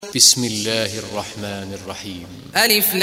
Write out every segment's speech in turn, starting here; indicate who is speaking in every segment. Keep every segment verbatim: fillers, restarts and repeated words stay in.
Speaker 1: بسم الله الرحمن الرحيم.
Speaker 2: ألف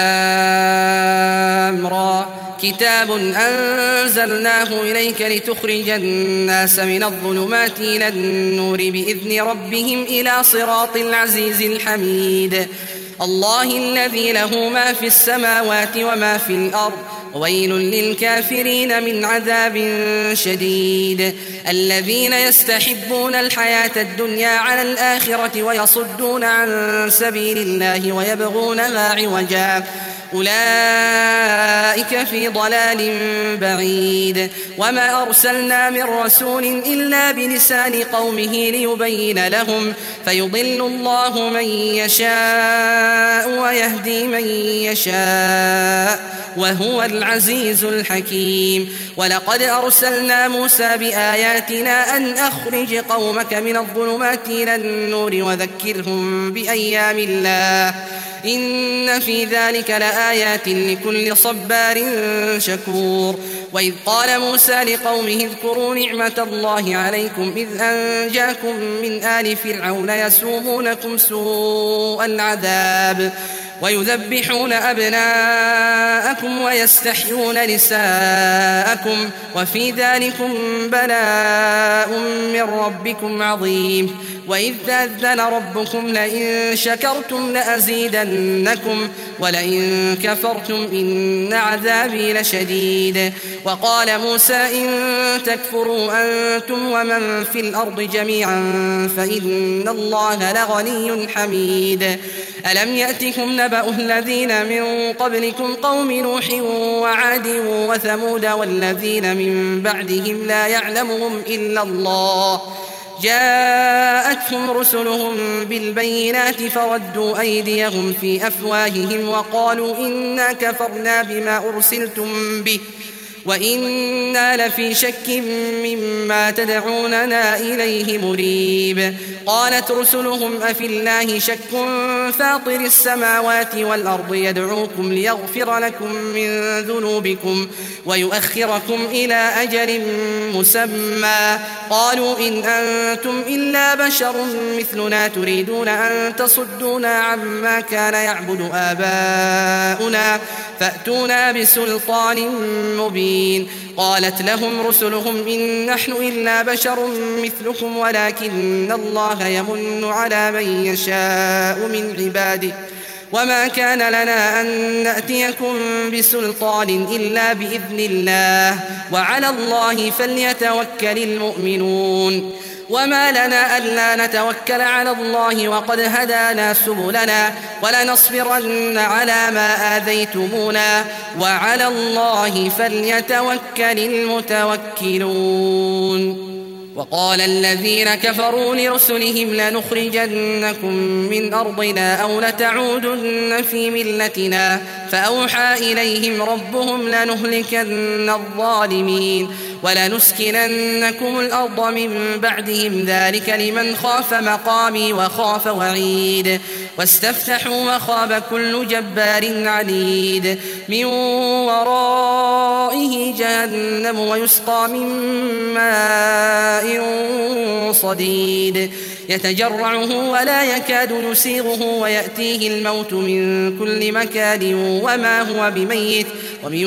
Speaker 2: لام را كتاب أنزلناه إليك لتخرج الناس من الظلمات إلى النور بإذن ربهم إلى صراط العزيز الحميد الله الذي له ما في السماوات وما في الأرض ويل للكافرين من عذاب شديد الذين يستحبون الحياة الدنيا على الآخرة ويصدون عن سبيل الله ويبغونها عوجا أولئك في ضلال بعيد وما أرسلنا من رسول إلا بلسان قومه ليبين لهم فيضل الله من يشاء ويهدي من يشاء وهو العزيز الحكيم ولقد أرسلنا موسى بآياتنا أن أخرج قومك من الظلمات إلى النور وذكرهم بأيام الله إن في ذلك لآيات لكل صبار شكور وإذ قال موسى لقومه اذكروا نعمة الله عليكم إذ أنجاكم من آل فرعون يسومونكم سوء العذاب ويذبحون أبناءكم ويستحيون نساءكم وفي ذلكم بلاء من ربكم عظيم وإذ تأذن ربكم لئن شكرتم لأزيدنكم ولئن كفرتم إن عذابي لشديد وقال موسى إن تكفروا أنتم ومن في الأرض جميعا فإن الله لغني حميد ألم يأتكم نبأ الذين من قبلكم قوم نوح وعاد وثمود والذين من بعدهم لا يعلمهم إلا الله جاءتهم رسلهم بالبينات فردوا أيديهم في أفواههم وقالوا إنا كفرنا بما أرسلتم به وإنا لفي شك مما تدعوننا إليه مريب قالت رسلهم أفي الله شك فاطر السماوات والأرض يدعوكم ليغفر لكم من ذنوبكم ويؤخركم إلى أجل مسمى قالوا إن أنتم إلا بشر مثلنا تريدون أن تصدونا عما كان يعبد آباؤنا فأتونا بسلطان مبين قالت لهم رسلهم إن نحن إلا بشر مثلكم ولكن الله يمن على من يشاء من عباده وما كان لنا أن نأتيكم بسلطان إلا بإذن الله وعلى الله فليتوكل المؤمنون وما لنا ألا نتوكل على الله وقد هدانا سبلنا ولنصبرن على ما آذيتمونا وعلى الله فليتوكل المتوكلون وقال الذين كفروا لرسلهم لنخرجنكم من أرضنا أو لتعودن في ملتنا فأوحى إليهم ربهم لنهلكن الظالمين ولنسكننكم الأرض من بعدهم ذلك لمن خاف مقامي وخاف وعيد واستفتحوا وخاب كل جبار عنيد من ورائه جهنم ويسقى من ماء صديد يتجرعه ولا يكاد يسيغه ويأتيه الموت من كل مكان وما هو بميت ومن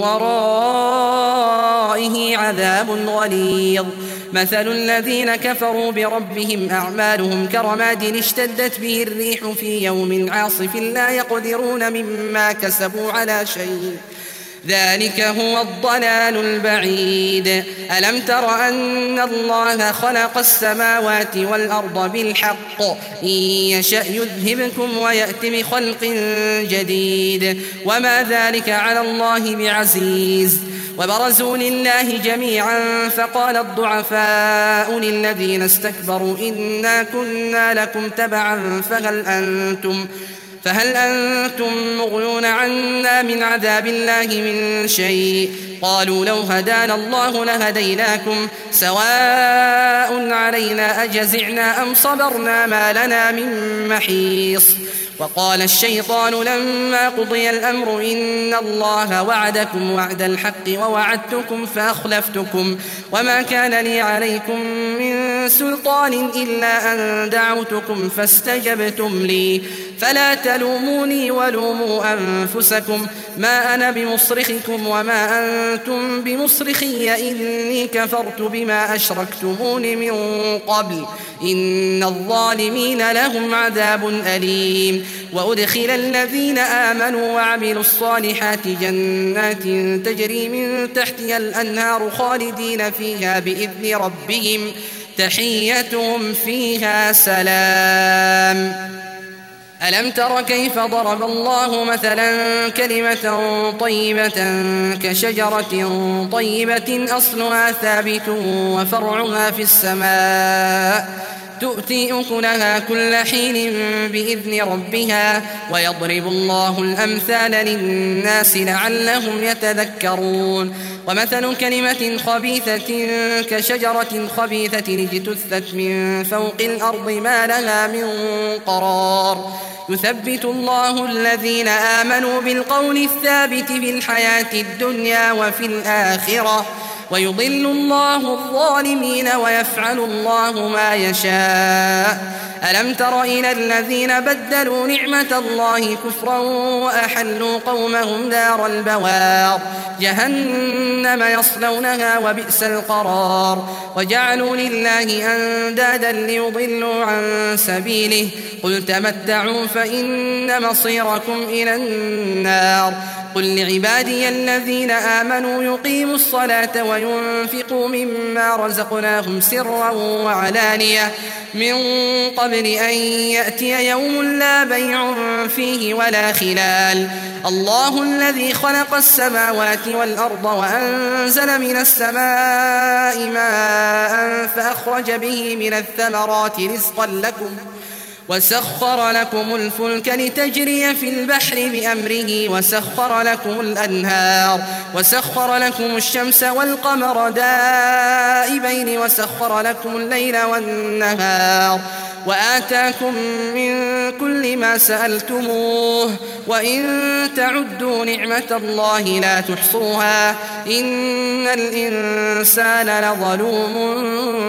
Speaker 2: ورائه عذاب غليظ مثل الذين كفروا بربهم أعمالهم كرماد اشتدت به الريح في يوم عاصف لا يقدرون مما كسبوا على شيء ذلك هو الضلال البعيد ألم تر أن الله خلق السماوات والأرض بالحق إن يشأ يذهبكم ويأتي بخلق جديد وما ذلك على الله بعزيز وبرزوا لله جميعا فقال الضعفاء للذين استكبروا إنا كنا لكم تبعا فهل أنتم فهل أنتم مغنون عنا من عذاب الله من شيء قالوا لو هدانا الله لهديناكم سواء علينا أجزعنا أم صبرنا ما لنا من محيص وقال الشيطان لما قضي الأمر إن الله وعدكم وعد الحق ووعدتكم فأخلفتكم وما كان لي عليكم من سلطان إلا أن دعوتكم فاستجبتم لي فلا تلوموني ولوموا أنفسكم ما أنا بمصرخكم وما أنتم بمصرخي إني كفرت بما أشركتمون من قبل إن الظالمين لهم عذاب أليم وأدخل الذين آمنوا وعملوا الصالحات جنات تجري من تحتها الأنهار خالدين فيها بإذن ربهم تحيتهم فيها سلام. ألم تر كيف ضرب الله مثلا كلمة طيبة كشجرة طيبة أصلها ثابت وفرعها في السماء تؤتي أكلها كل حين بإذن ربها ويضرب الله الأمثال للناس لعلهم يتذكرون. ومثل كلمة خبيثة كشجرة خبيثة اجتثت من فوق الأرض ما لها من قرار يثبت الله الذين آمنوا بالقول الثابت في الحياة الدنيا وفي الآخرة ويضل الله الظالمين ويفعل الله ما يشاء. ألم تر إلى الذين بدلوا نعمة الله كفرا وأحلوا قومهم دار البوار جهنم يصلونها وبئس القرار وجعلوا لله أندادا ليضلوا عن سبيله قل تمتعوا فإن مصيركم إلى النار. قل لعبادي الذين آمنوا يقيموا الصلاة وينفقوا مما رزقناهم سرا وعلانية من قبل أن يأتي يوم لا بيع فيه ولا خلال. الله الذي خلق السماوات والأرض وأنزل من السماء ماء فأخرج به من الثمرات رزقا لكم وسخر لكم الفلك لتجري في البحر بأمره وسخر لكم الأنهار وسخر لكم الشمس والقمر دائبين وسخر لكم الليل والنهار وآتاكم من كل ما سألتموه وإن تعدوا نعمة الله لا تحصوها إن الإنسان لظلوم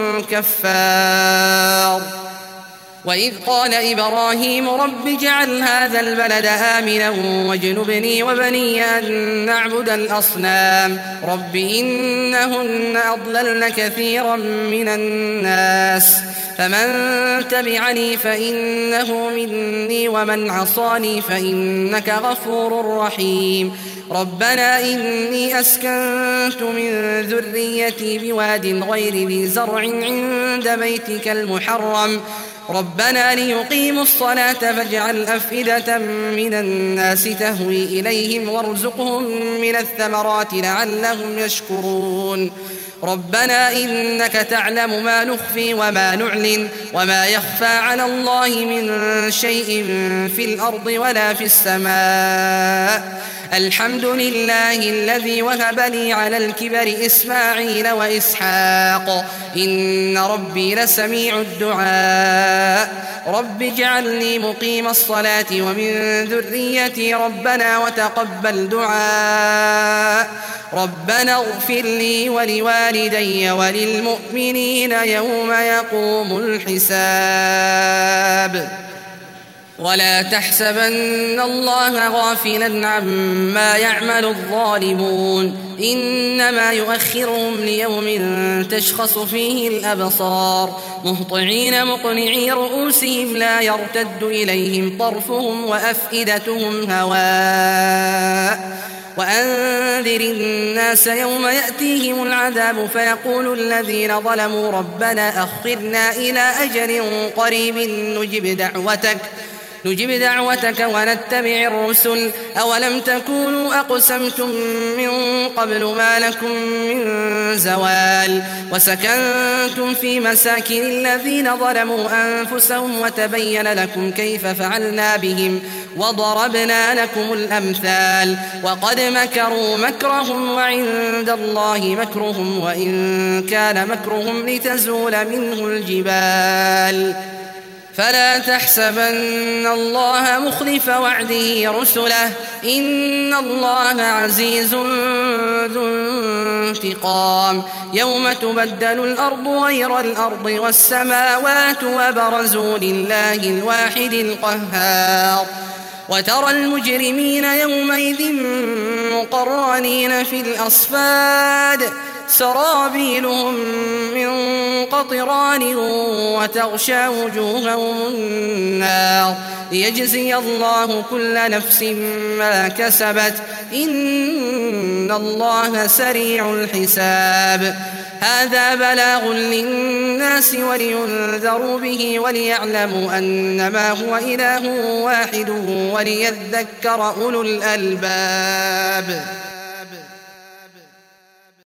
Speaker 2: كفار. وإذ قال إبراهيم رب اجعل هذا البلد آمنا واجنبني وبني أن نعبد الأصنام رب إنهن أضللن كثيرا من الناس فمن تبعني فإنه مني ومن عصاني فإنك غفور رحيم. ربنا إني أسكنت من ذريتي بواد غير ذي زرع عند بيتك المحرم ربنا ليقيموا الصلاة فاجعل أفئدة من الناس تهوي إليهم وارزقهم من الثمرات لعلهم يشكرون. ربنا إنك تعلم ما نخفي وما نعلن وما يخفى على الله من شيء في الأرض ولا في السماء. الحمد لله الذي وهب لي على الكبر إسماعيل وإسحاق إن ربي لسميع الدعاء. رب اجعلني مقيم الصلاة ومن ذريتي ربنا وتقبل دعاء. ربنا اغفر لي ولوالدي وللمؤمنين يوم يقوم الحساب. ولا تحسبن الله غافلا عما يعمل الظالمون إنما يؤخرهم ليوم تشخص فيه الأبصار مهطعين مقنعي رؤوسهم لا يرتد إليهم طرفهم وأفئدتهم هواء. وأنذر الناس يوم يأتيهم العذاب فيقول الذين ظلموا ربنا أخرنا إلى أجل قريب نجب دعوتك نجب دعوتك ونتبع الرسل أولم تكونوا أقسمتم من قبل ما لكم من زوال وسكنتم في مساكن الذين ظلموا أنفسهم وتبين لكم كيف فعلنا بهم وضربنا لكم الأمثال وقد مكروا مكرهم وعند الله مكرهم وإن كان مكرهم لتزول منه الجبال فلا تحسبن الله مخلف وعده رسله إن الله عزيز ذو انتقام يوم تبدل الأرض غير الأرض والسماوات وبرزوا لله الواحد القهار وترى المجرمين يومئذ مقرنين في الأصفاد سرابيلهم من قطران وتغشى وجوههم النار ليجزي الله كل نفس ما كسبت إن الله سريع الحساب هذا بلاغ للناس ولينذروا به وليعلموا أنما هو إله واحد وليذكر أولو الألباب.